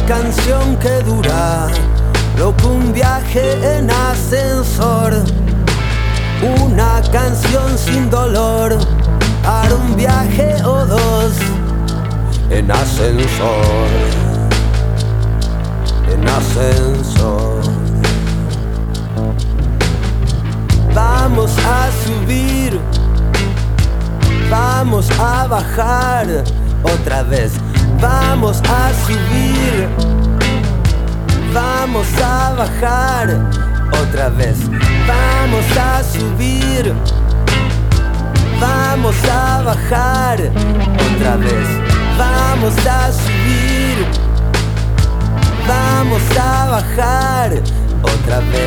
canción que dura lo que un viaje en ascensor. Una canción sin dolor para un viaje o dos en ascensor. En ascensor. Vamos a subir, vamos a bajar otra vez. Vamos a subir, vamos a bajar otra vez. Vamos a subir, vamos a bajar otra vez. Vamos a subir, vamos a bajar otra vez.